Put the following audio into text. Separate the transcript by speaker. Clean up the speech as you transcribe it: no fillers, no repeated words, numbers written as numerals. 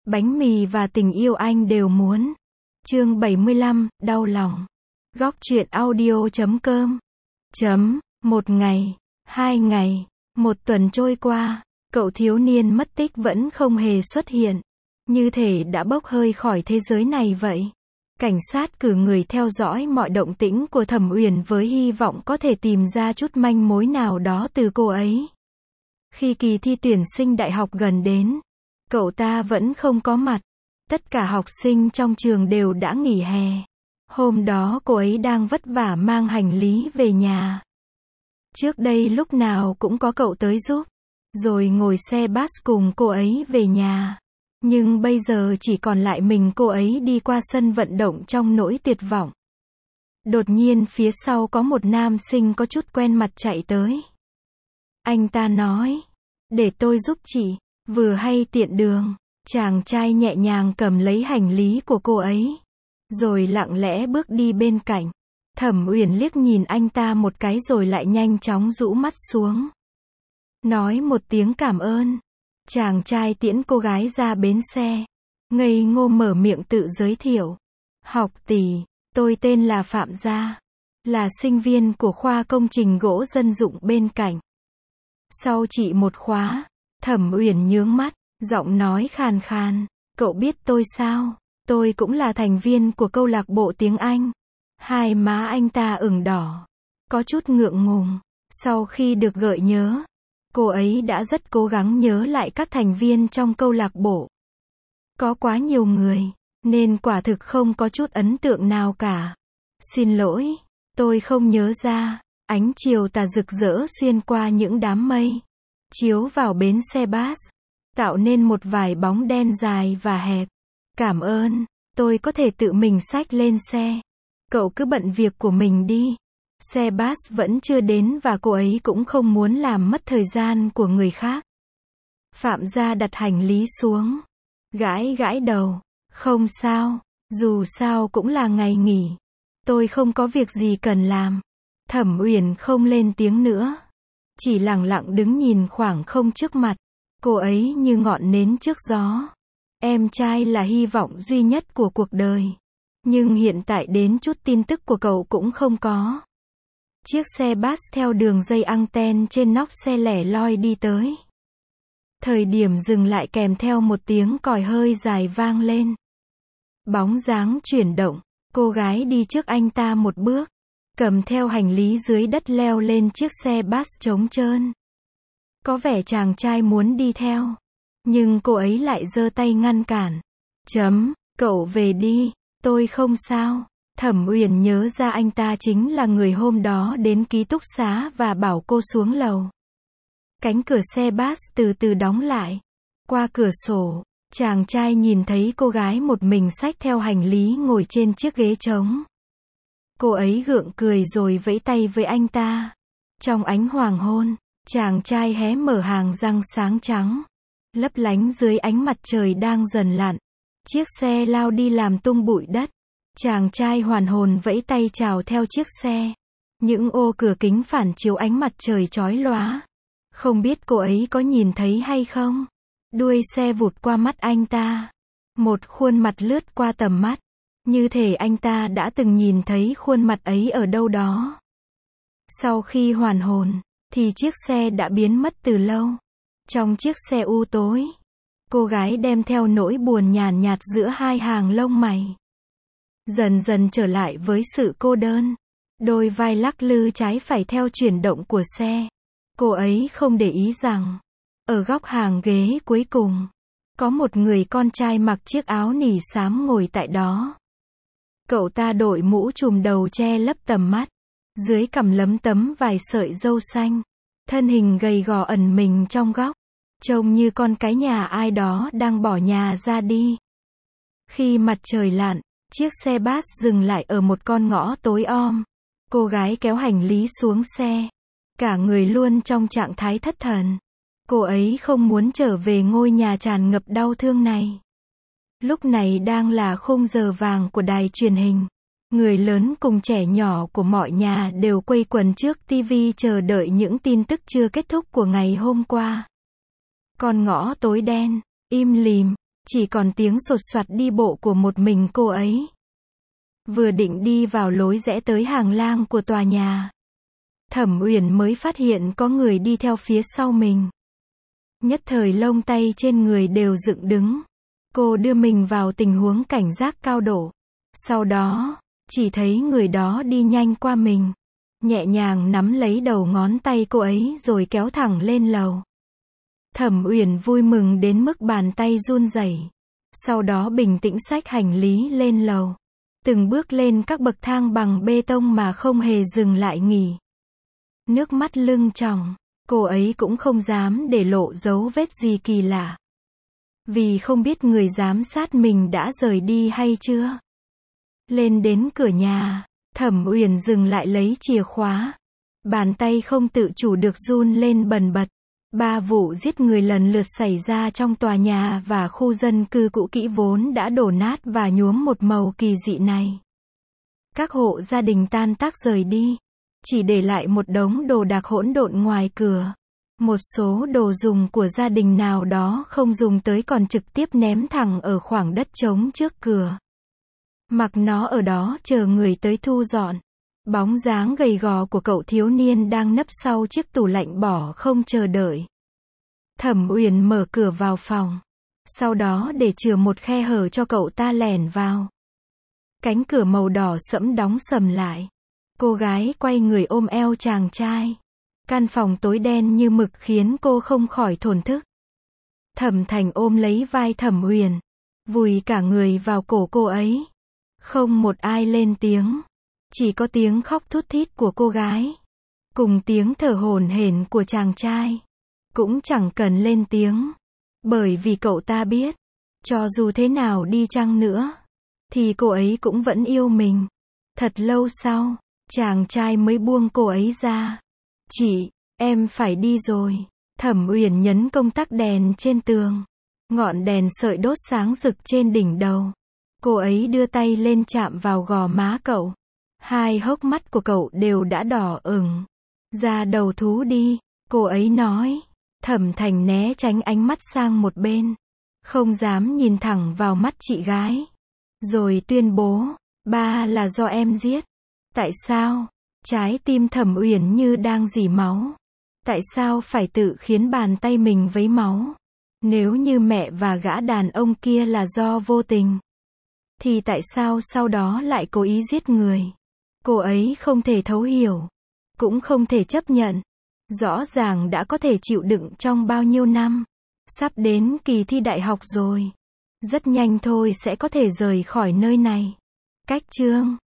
Speaker 1: Bánh mì và tình yêu anh đều muốn. Chương 75, đau lòng. Góc truyện audio.com. Một ngày, 2 ngày, 1 tuần trôi qua, cậu thiếu niên mất tích vẫn không hề xuất hiện. Như thể đã bốc hơi khỏi thế giới này vậy. Cảnh sát cử người theo dõi mọi động tĩnh của Thẩm Uyển với hy vọng có thể tìm ra chút manh mối nào đó từ cô ấy. Khi kỳ thi tuyển sinh đại học gần đến, cậu ta vẫn không có mặt. Tất cả học sinh trong trường đều đã nghỉ hè. Hôm đó cô ấy đang vất vả mang hành lý về nhà. Trước đây lúc nào cũng có cậu tới giúp, rồi ngồi xe bus cùng cô ấy về nhà. Nhưng bây giờ chỉ còn lại mình cô ấy đi qua sân vận động trong nỗi tuyệt vọng. Đột nhiên phía sau có một nam sinh có chút quen mặt chạy tới. Anh ta nói, để tôi giúp chị, vừa hay tiện đường. Chàng trai nhẹ nhàng cầm lấy hành lý của cô ấy, rồi lặng lẽ bước đi bên cạnh. Thẩm Uyển liếc nhìn anh ta một cái rồi lại nhanh chóng rũ mắt xuống. Nói một tiếng cảm ơn. Chàng trai tiễn cô gái ra bến xe. Ngây ngô mở miệng tự giới thiệu. Học tỷ, tôi tên là Phạm Gia, là sinh viên của khoa công trình gỗ dân dụng bên cạnh. Sau chị một khóa. Thẩm Uyển nhướng mắt, giọng nói khàn khàn. Cậu biết tôi sao? Tôi cũng là thành viên của câu lạc bộ tiếng Anh. Hai má anh ta ửng đỏ, có chút ngượng ngùng. Sau khi được gợi nhớ, cô ấy đã rất cố gắng nhớ lại các thành viên trong câu lạc bộ. Có quá nhiều người, nên quả thực không có chút ấn tượng nào cả. Xin lỗi, tôi không nhớ ra. Ánh chiều tà rực rỡ xuyên qua những đám mây, chiếu vào bến xe bus, tạo nên một vài bóng đen dài và hẹp. Cảm ơn, tôi có thể tự mình xách lên xe. Cậu cứ bận việc của mình đi. Xe bus vẫn chưa đến và cô ấy cũng không muốn làm mất thời gian của người khác. Phạm Gia đặt hành lý xuống, gãi gãi đầu. Không sao, dù sao cũng là ngày nghỉ. Tôi không có việc gì cần làm. Thẩm Uyển không lên tiếng nữa, chỉ lặng lặng đứng nhìn khoảng không trước mặt. Cô ấy như ngọn nến trước gió. Em trai là hy vọng duy nhất của cuộc đời. Nhưng hiện tại đến chút tin tức của cậu cũng không có. Chiếc xe bus theo đường dây anten trên nóc xe lẻ loi đi tới. Thời điểm dừng lại kèm theo một tiếng còi hơi dài vang lên. Bóng dáng chuyển động, cô gái đi trước anh ta một bước, cầm theo hành lý dưới đất leo lên chiếc xe bus trống trơn. Có vẻ chàng trai muốn đi theo, nhưng cô ấy lại giơ tay ngăn cản. Cậu về đi, tôi không sao. Thẩm Uyển nhớ ra anh ta chính là người hôm đó đến ký túc xá và bảo cô xuống lầu. Cánh cửa xe bus từ từ đóng lại. Qua cửa sổ, chàng trai nhìn thấy cô gái một mình xách theo hành lý ngồi trên chiếc ghế trống. Cô ấy gượng cười rồi vẫy tay với anh ta. Trong ánh hoàng hôn, chàng trai hé mở hàng răng sáng trắng, lấp lánh dưới ánh mặt trời đang dần lặn. Chiếc xe lao đi làm tung bụi đất. Chàng trai hoàn hồn vẫy tay chào theo chiếc xe. Những ô cửa kính phản chiếu ánh mặt trời chói lóa. Không biết cô ấy có nhìn thấy hay không? Đuôi xe vụt qua mắt anh ta. Một khuôn mặt lướt qua tầm mắt. Như thể anh ta đã từng nhìn thấy khuôn mặt ấy ở đâu đó. Sau khi hoàn hồn, thì chiếc xe đã biến mất từ lâu. Trong chiếc xe u tối, cô gái đem theo nỗi buồn nhàn nhạt giữa hai hàng lông mày. Dần dần trở lại với sự cô đơn. Đôi vai lắc lư trái phải theo chuyển động của xe. Cô ấy không để ý rằng, ở góc hàng ghế cuối cùng, có một người con trai mặc chiếc áo nỉ xám ngồi tại đó. Cậu ta đội mũ trùm đầu che lấp tầm mắt. Dưới cằm lấm tấm vài sợi râu xanh. Thân hình gầy gò ẩn mình trong góc. Trông như con cái nhà ai đó đang bỏ nhà ra đi. Khi mặt trời lặn, chiếc xe bus dừng lại ở một con ngõ tối om. Cô gái kéo hành lý xuống xe. Cả người luôn trong trạng thái thất thần. Cô ấy không muốn trở về ngôi nhà tràn ngập đau thương này. Lúc này đang là khung giờ vàng của đài truyền hình. Người lớn cùng trẻ nhỏ của mọi nhà đều quây quần trước tivi chờ đợi những tin tức chưa kết thúc của ngày hôm qua. Con ngõ tối đen, im lìm, chỉ còn tiếng sột soạt đi bộ của một mình cô ấy. Vừa định đi vào lối rẽ tới hành lang của tòa nhà, Thẩm Uyển mới phát hiện có người đi theo phía sau mình. Nhất thời lông tay trên người đều dựng đứng. Cô đưa mình vào tình huống cảnh giác cao độ. Sau đó, chỉ thấy người đó đi nhanh qua mình, nhẹ nhàng nắm lấy đầu ngón tay cô ấy rồi kéo thẳng lên lầu. Thẩm Uyển vui mừng đến mức bàn tay run rẩy. Sau đó bình tĩnh xách hành lý lên lầu. Từng bước lên các bậc thang bằng bê tông mà không hề dừng lại nghỉ. Nước mắt lưng tròng, cô ấy cũng không dám để lộ dấu vết gì kỳ lạ. Vì không biết người giám sát mình đã rời đi hay chưa. Lên đến cửa nhà, Thẩm Uyển dừng lại lấy chìa khóa. Bàn tay không tự chủ được run lên bần bật. 3 vụ giết người lần lượt xảy ra trong tòa nhà và khu dân cư cũ kỹ vốn đã đổ nát và nhuốm một màu kỳ dị này. Các hộ gia đình tan tác rời đi, chỉ để lại một đống đồ đạc hỗn độn ngoài cửa. Một số đồ dùng của gia đình nào đó không dùng tới còn trực tiếp ném thẳng ở khoảng đất trống trước cửa. Mặc nó ở đó chờ người tới thu dọn. Bóng dáng gầy gò của cậu thiếu niên đang nấp sau chiếc tủ lạnh bỏ không chờ đợi. Thẩm Uyển mở cửa vào phòng. Sau đó để chừa một khe hở cho cậu ta lẻn vào. Cánh cửa màu đỏ sẫm đóng sầm lại. Cô gái quay người ôm eo chàng trai. Căn phòng tối đen như mực khiến cô không khỏi thổn thức. Thẩm Thành ôm lấy vai Thẩm Uyển, vùi cả người vào cổ cô ấy. Không một ai lên tiếng. Chỉ có tiếng khóc thút thít của cô gái, cùng tiếng thở hổn hển của chàng trai. Cũng chẳng cần lên tiếng, bởi vì cậu ta biết, cho dù thế nào đi chăng nữa, thì cô ấy cũng vẫn yêu mình. Thật lâu sau, chàng trai mới buông cô ấy ra. Chị, em phải đi rồi. Thẩm Uyển nhấn công tắc đèn trên tường. Ngọn đèn sợi đốt sáng rực trên đỉnh đầu. Cô ấy đưa tay lên chạm vào gò má cậu. Hai hốc mắt của cậu đều đã đỏ ửng. Ra đầu thú đi, cô ấy nói. Thẩm Thành né tránh ánh mắt sang một bên, không dám nhìn thẳng vào mắt chị gái. Rồi tuyên bố, ba là do em giết. Tại sao? Trái tim Thẩm Uyển như đang rỉ máu. Tại sao phải tự khiến bàn tay mình vấy máu? Nếu như mẹ và gã đàn ông kia là do vô tình, thì tại sao sau đó lại cố ý giết người? Cô ấy không thể thấu hiểu, cũng không thể chấp nhận. Rõ ràng đã có thể chịu đựng trong bao nhiêu năm. Sắp đến kỳ thi đại học rồi. Rất nhanh thôi sẽ có thể rời khỏi nơi này. Cách chương